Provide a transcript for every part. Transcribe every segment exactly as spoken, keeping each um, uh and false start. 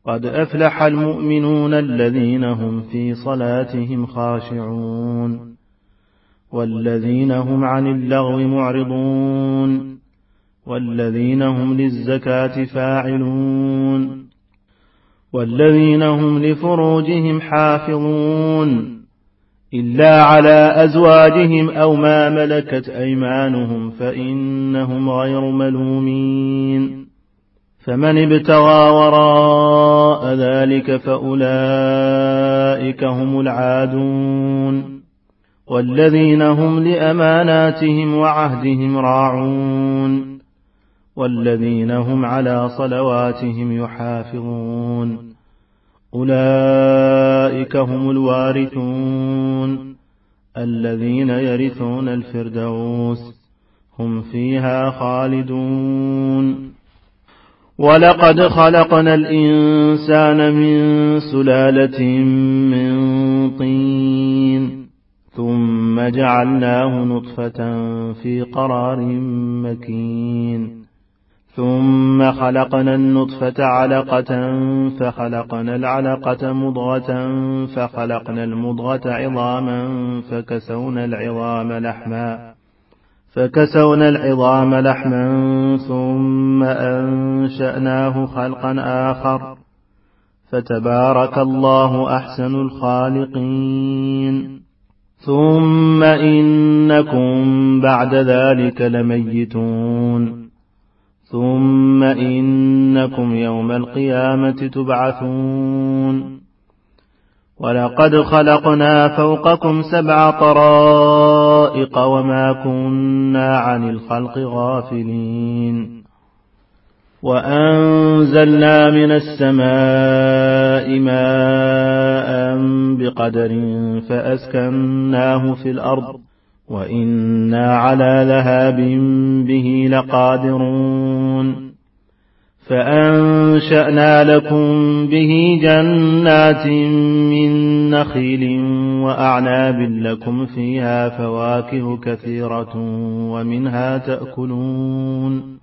قد أفلح المؤمنون الذين هم في صلاتهم خاشعون والذين هم عن اللغو معرضون والذين هم للزكاة فاعلون والذين هم لفروجهم حافظون إلا على أزواجهم أو ما ملكت أيمانهم فإنهم غير ملومين فمن ابتغى وراء ذلك فأولئك هم العادون والذين هم لأماناتهم وعهدهم راعون والذين هم على صلواتهم يحافظون أولئك هم الوارثون الذين يرثون الفردوس هم فيها خالدون ولقد خلقنا الإنسان من سلالة من طين ثم جعلناه نطفة في قرار مكين ثم خلقنا النطفة علقة فخلقنا العلقة مضغة فخلقنا المضغة عظاما فكسونا العظام لحما فكسونا العظام لحما ثم أنشأناه خلقا آخر فتبارك الله أحسن الخالقين ثم إنكم بعد ذلك لميتون ثم إنكم يوم القيامة تبعثون ولقد خلقنا فوقكم سبع طرائق وما كنا عن الخلق غافلين وأنزلنا من السماء ماء بقدر فأسكناه في الأرض وإنا على ذهاب به لقادرون فأنشأنا لكم به جنات من نخيل وأعناب لكم فيها فواكه كثيرة ومنها تأكلون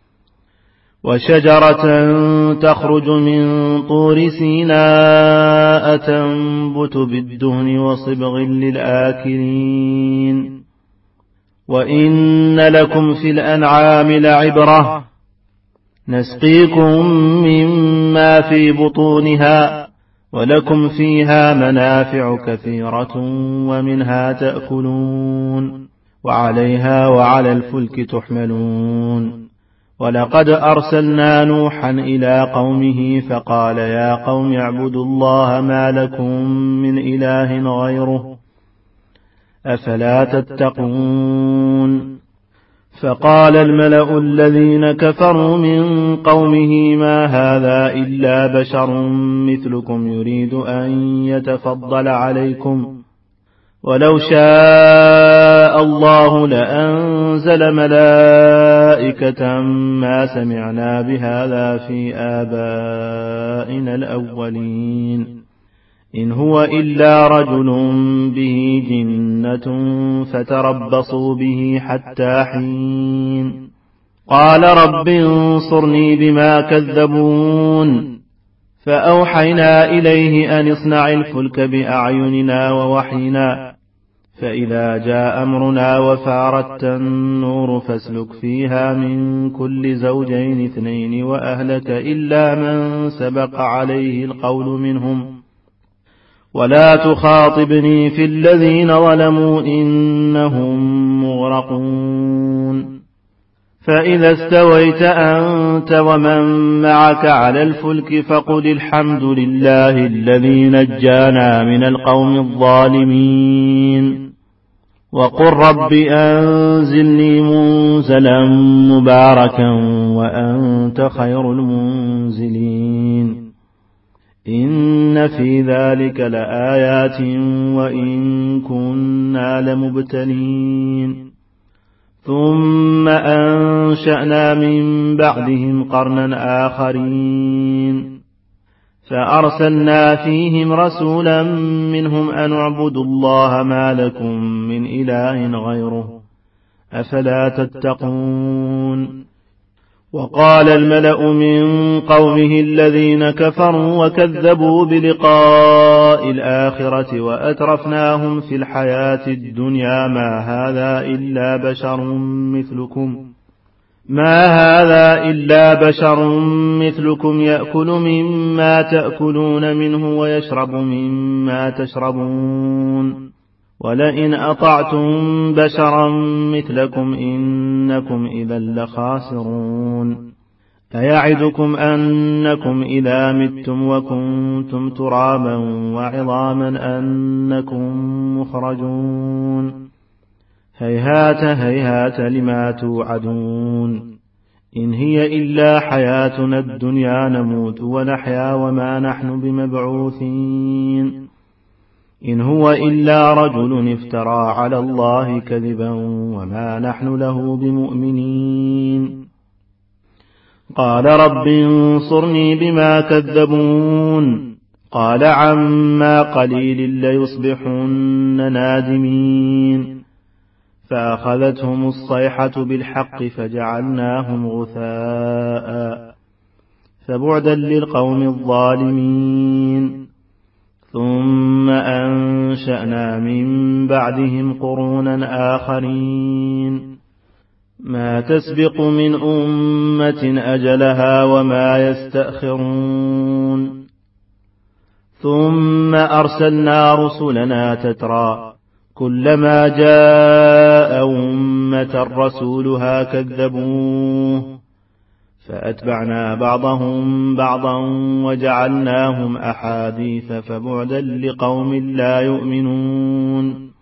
وشجرة تخرج من طور سيناء تنبت بالدهن وصبغ للآكلين وإن لكم في الأنعام لعبرة نسقيكم مما في بطونها ولكم فيها منافع كثيرة ومنها تأكلون وعليها وعلى الفلك تحملون ولقد أرسلنا نوحا إلى قومه فقال يا قوم اعبدوا الله ما لكم من إله غيره أفلا تتقون فقال الملأ الذين كفروا من قومه ما هذا إلا بشر مثلكم يريد أن يتفضل عليكم ولو شاء الله لأنزل ملائكة ما سمعنا بهذا في آبائنا الأولين إن هو إلا رجل به جنة فتربصوا به حتى حين قال رب انصرني بما كذبون فأوحينا إليه أن اصنع الفلك بأعيننا ووحينا فإذا جاء أمرنا وفارت النور فاسلك فيها من كل زوجين اثنين وأهلك إلا من سبق عليه القول منهم ولا تخاطبني في الذين ظلموا إنهم مغرقون فإذا استويت أنت ومن معك على الفلك فقل الحمد لله الذي نجانا من القوم الظالمين وقل رب أنزلني منزلا مباركا وأنت خير المنزلين إن في ذلك لآيات وإن كنا لمبتلين ثم أنشأنا من بعدهم قرنا آخرين فأرسلنا فيهم رسولا منهم أن اعبدوا الله ما لكم من إله غيره أفلا تتقون وقال الملأ من قومه الذين كفروا وكذبوا بلقاء الآخرة وأترفناهم في الحياة الدنيا ما هذا إلا بشر مثلكم ما هذا إلا بشر مثلكم يأكل مما تأكلون منه ويشرب مما تشربون ولئن أطعتم بشرا مثلكم إنكم إذا لخاسرون أيعدكم أنكم إذا متم وكنتم ترابا وعظاما أنكم مخرجون هيهات هيهات لما توعدون إن هي إلا حياتنا الدنيا نموت ونحيا وما نحن بمبعوثين إن هو إلا رجل افترى على الله كذبا وما نحن له بمؤمنين قال رب انصرني بما كذبون قال عما قليل ليصبحن نادمين فأخذتهم الصيحة بالحق فجعلناهم غثاء فبعدا للقوم الظالمين ثم أنشأنا من بعدهم قرونا آخرين ما تسبق من أمة أجلها وما يستأخرون ثم أرسلنا رسلنا تترى كلما جاء أمة رسولها كذبوه فأتبعنا بعضهم بعضا وجعلناهم أحاديث فبعدا لقوم لا يؤمنون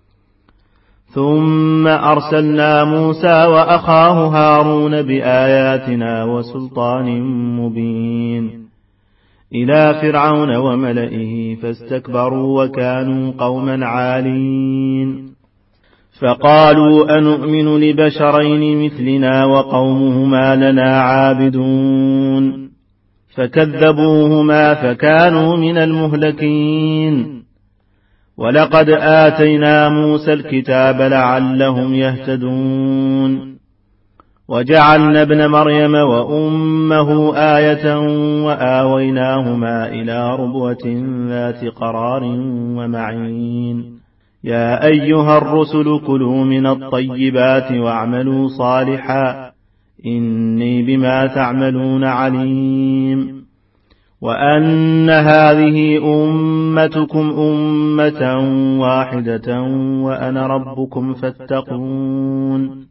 ثم أرسلنا موسى وأخاه هارون بآياتنا وسلطان مبين إلى فرعون وملئه فاستكبروا وكانوا قوما عالين فقالوا أنؤمن لبشرين مثلنا وقومهما لنا عابدون فكذبوهما فكانوا من المهلكين ولقد آتينا موسى الكتاب لعلهم يهتدون وجعلنا ابن مريم وأمه آية وآويناهما إلى ربوة ذات قرار ومعين يا أيها الرسل كلوا من الطيبات واعملوا صالحا إني بما تعملون عليم وأن هذه أمتكم أمة واحدة وأنا ربكم فاتقون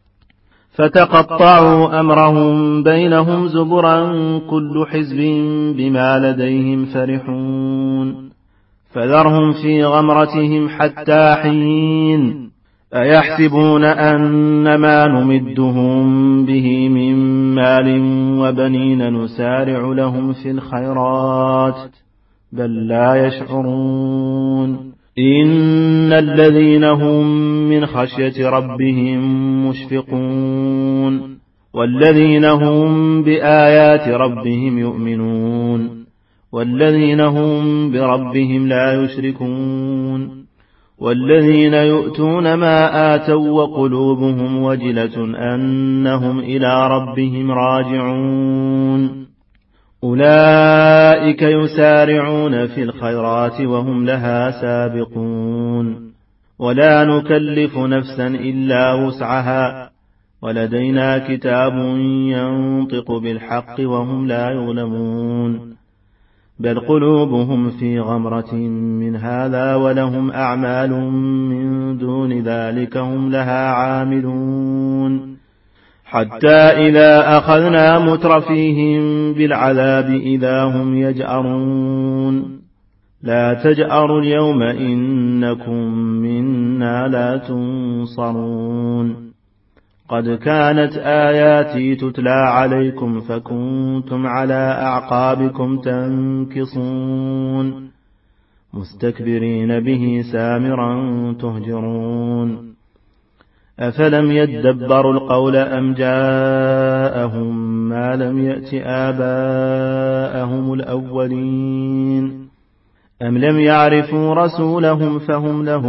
فتقطعوا أمرهم بينهم زبرا كل حزب بما لديهم فرحون فذرهم في غمرتهم حتى حين أيحسبون أن ما نمدهم به من مال وبنين نسارع لهم في الخيرات بل لا يشعرون إن الذين هم من خشية ربهم مشفقون والذين هم بآيات ربهم يؤمنون والذين هم بربهم لا يشركون والذين يؤتون ما آتوا وقلوبهم وجلة أنهم إلى ربهم راجعون أولئك يسارعون في الخيرات وهم لها سابقون ولا نكلف نفسا إلا وسعها ولدينا كتاب ينطق بالحق وهم لا يظلمون بل قلوبهم في غمرة من هذا ولهم أعمال من دون ذلك هم لها عاملون حتى إذا أخذنا مترفيهم بالعذاب إذا هم يجأرون لا تجأروا اليوم إنكم منا لا تنصرون قد كانت آياتي تتلى عليكم فكنتم على أعقابكم تنكصون مستكبرين به سامرا تهجرون أفلم يدبروا القول أم جاءهم ما لم يأت آباءهم الأولين أم لم يعرفوا رسولهم فهم له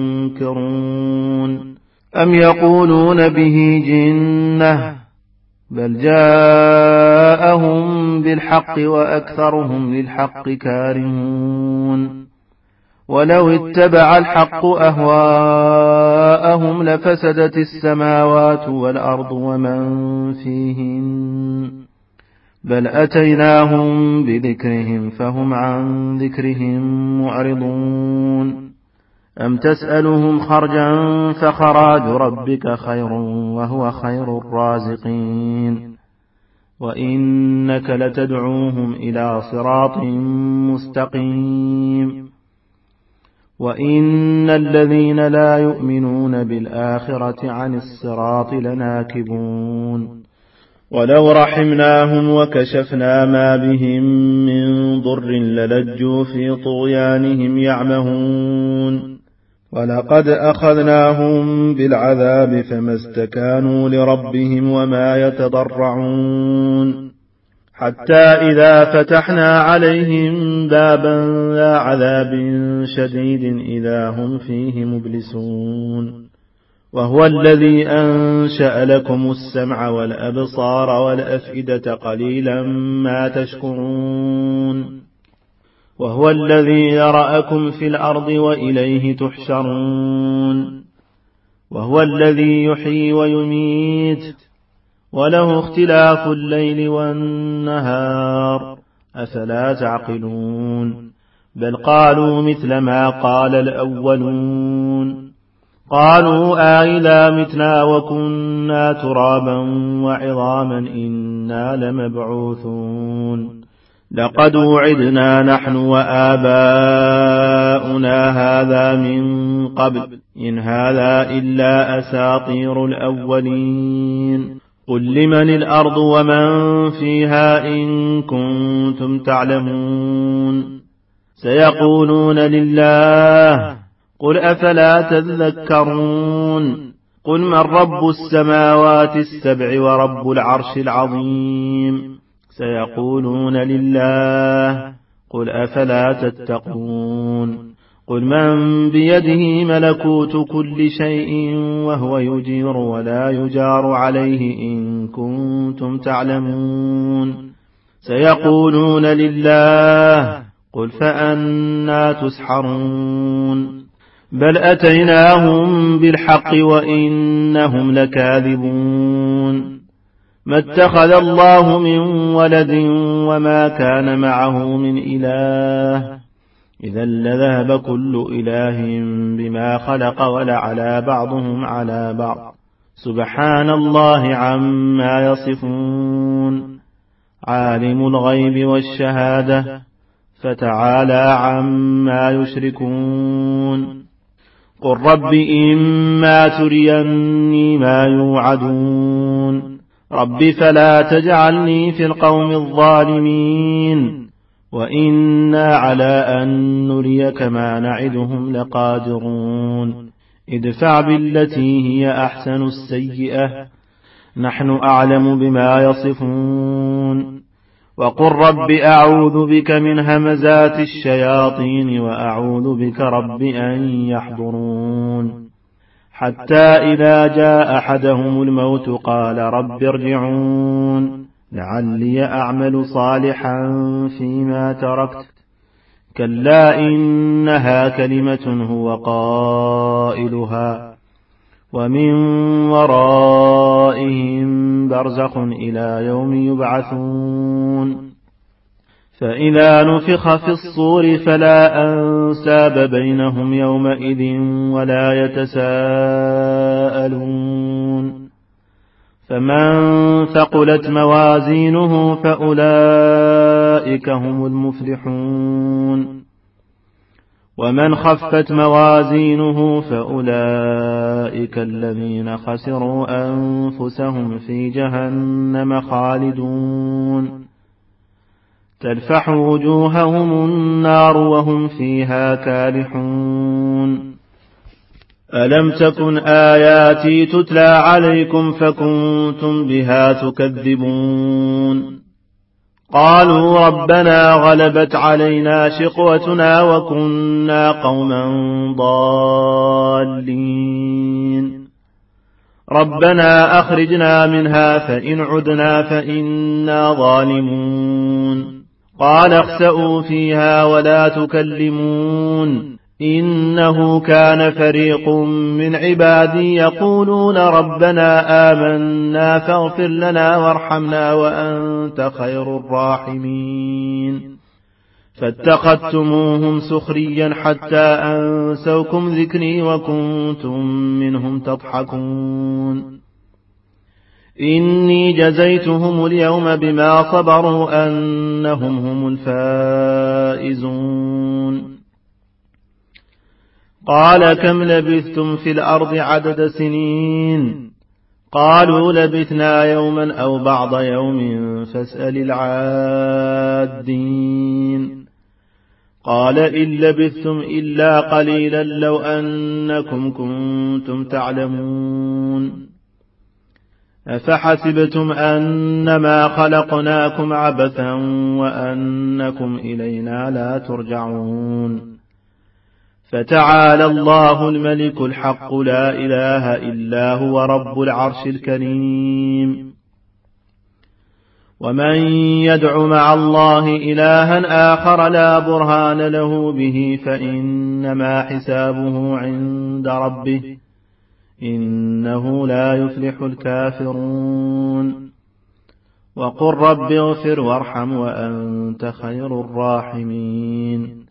منكرون أم يقولون به جنة بل جاءهم بالحق وأكثرهم للحق كارهون ولو اتبع الحق أهواءهم لفسدت السماوات والأرض ومن فيهن بل أتيناهم بذكرهم فهم عن ذكرهم معرضون أم تسألهم خرجا فخراج ربك خير وهو خير الرازقين وإنك لتدعوهم إلى صراط مستقيم وإن الذين لا يؤمنون بالآخرة عن الصراط لناكبون ولو رحمناهم وكشفنا ما بهم من ضر للجوا في طغيانهم يعمهون ولقد أخذناهم بالعذاب فما استكانوا لربهم وما يتضرعون حتى إذا فتحنا عليهم بابا ذا عذاب شديد إذا هم فيه مبلسون وهو الذي أنشأ لكم السمع والأبصار والأفئدة قليلا ما تشكرون وهو الذي يرأكم في الأرض وإليه تحشرون وهو الذي يحيي ويميت وله اختلاف الليل والنهار أفلا تعقلون بل قالوا مثل ما قال الأولون قالوا آئذا متنا وكنا ترابا وعظاما إنا لمبعوثون لقد وعدنا نحن وآباؤنا هذا من قبل إن هذا إلا أساطير الأولين قل لمن الأرض ومن فيها إن كنتم تعلمون سيقولون لله قل أفلا تذكرون قل من رب السماوات السبع ورب العرش العظيم سيقولون لله قل أفلا تتقون قل من بيده ملكوت كل شيء وهو يجير ولا يجار عليه إن كنتم تعلمون سيقولون لله قل فأنا تسحرون بل أتيناهم بالحق وإنهم لكاذبون ما اتخذ الله من ولد وما كان معه من إله إذا لذهب كل إله بما خلق ولعلى بعضهم على بعض سبحان الله عما يصفون عالم الغيب والشهادة فتعالى عما يشركون قل رب إما تريني ما يوعدون رب فلا تجعلني في القوم الظالمين وإنا على أن نريك ما نعدهم لقادرون ادفع بالتي هي أحسن السيئة نحن أعلم بما يصفون وقل رب أعوذ بك من همزات الشياطين وأعوذ بك رب أن يحضرون حتى إذا جاء أحدهم الموت قال رب ارجعون لعلي أعمل صالحا فيما تركت كلا إنها كلمة هو قائلها ومن ورائهم برزخ إلى يوم يبعثون فإذا نفخ في الصور فلا أنساب بينهم يومئذ ولا يتساءلون فمن ثقلت موازينه فأولئك هم المفلحون ومن خفت موازينه فأولئك الذين خسروا أنفسهم في جهنم خالدون تلفح وجوههم النار وهم فيها كالحون ألم تكن آياتي تتلى عليكم فكنتم بها تكذبون قالوا ربنا غلبت علينا شقوتنا وكنا قوما ضالين ربنا أخرجنا منها فإن عدنا فإنا ظالمون قال اخسئوا فيها ولا تكلمون إنه كان فريق من عبادي يقولون ربنا آمنا فاغفر لنا وارحمنا وأنت خير الراحمين فاتخذتموهم سخريا حتى أنسوكم ذكري وكنتم منهم تضحكون إني جزيتهم اليوم بما صبروا أنهم هم الفائزون قال كم لبثتم في الأرض عدد سنين قالوا لبثنا يوما أو بعض يوم فاسأل العادين قال إن لبثتم إلا قليلا لو أنكم كنتم تعلمون أفحسبتم أنما خلقناكم عبثا وأنكم إلينا لا ترجعون فتعالى الله الملك الحق لا إله إلا هو رب العرش الكريم ومن يدع مع الله إلها آخر لا برهان له به فإنما حسابه عند ربه إنه لا يفلح الكافرون وقل رب اغفر وارحم وأنت خير الراحمين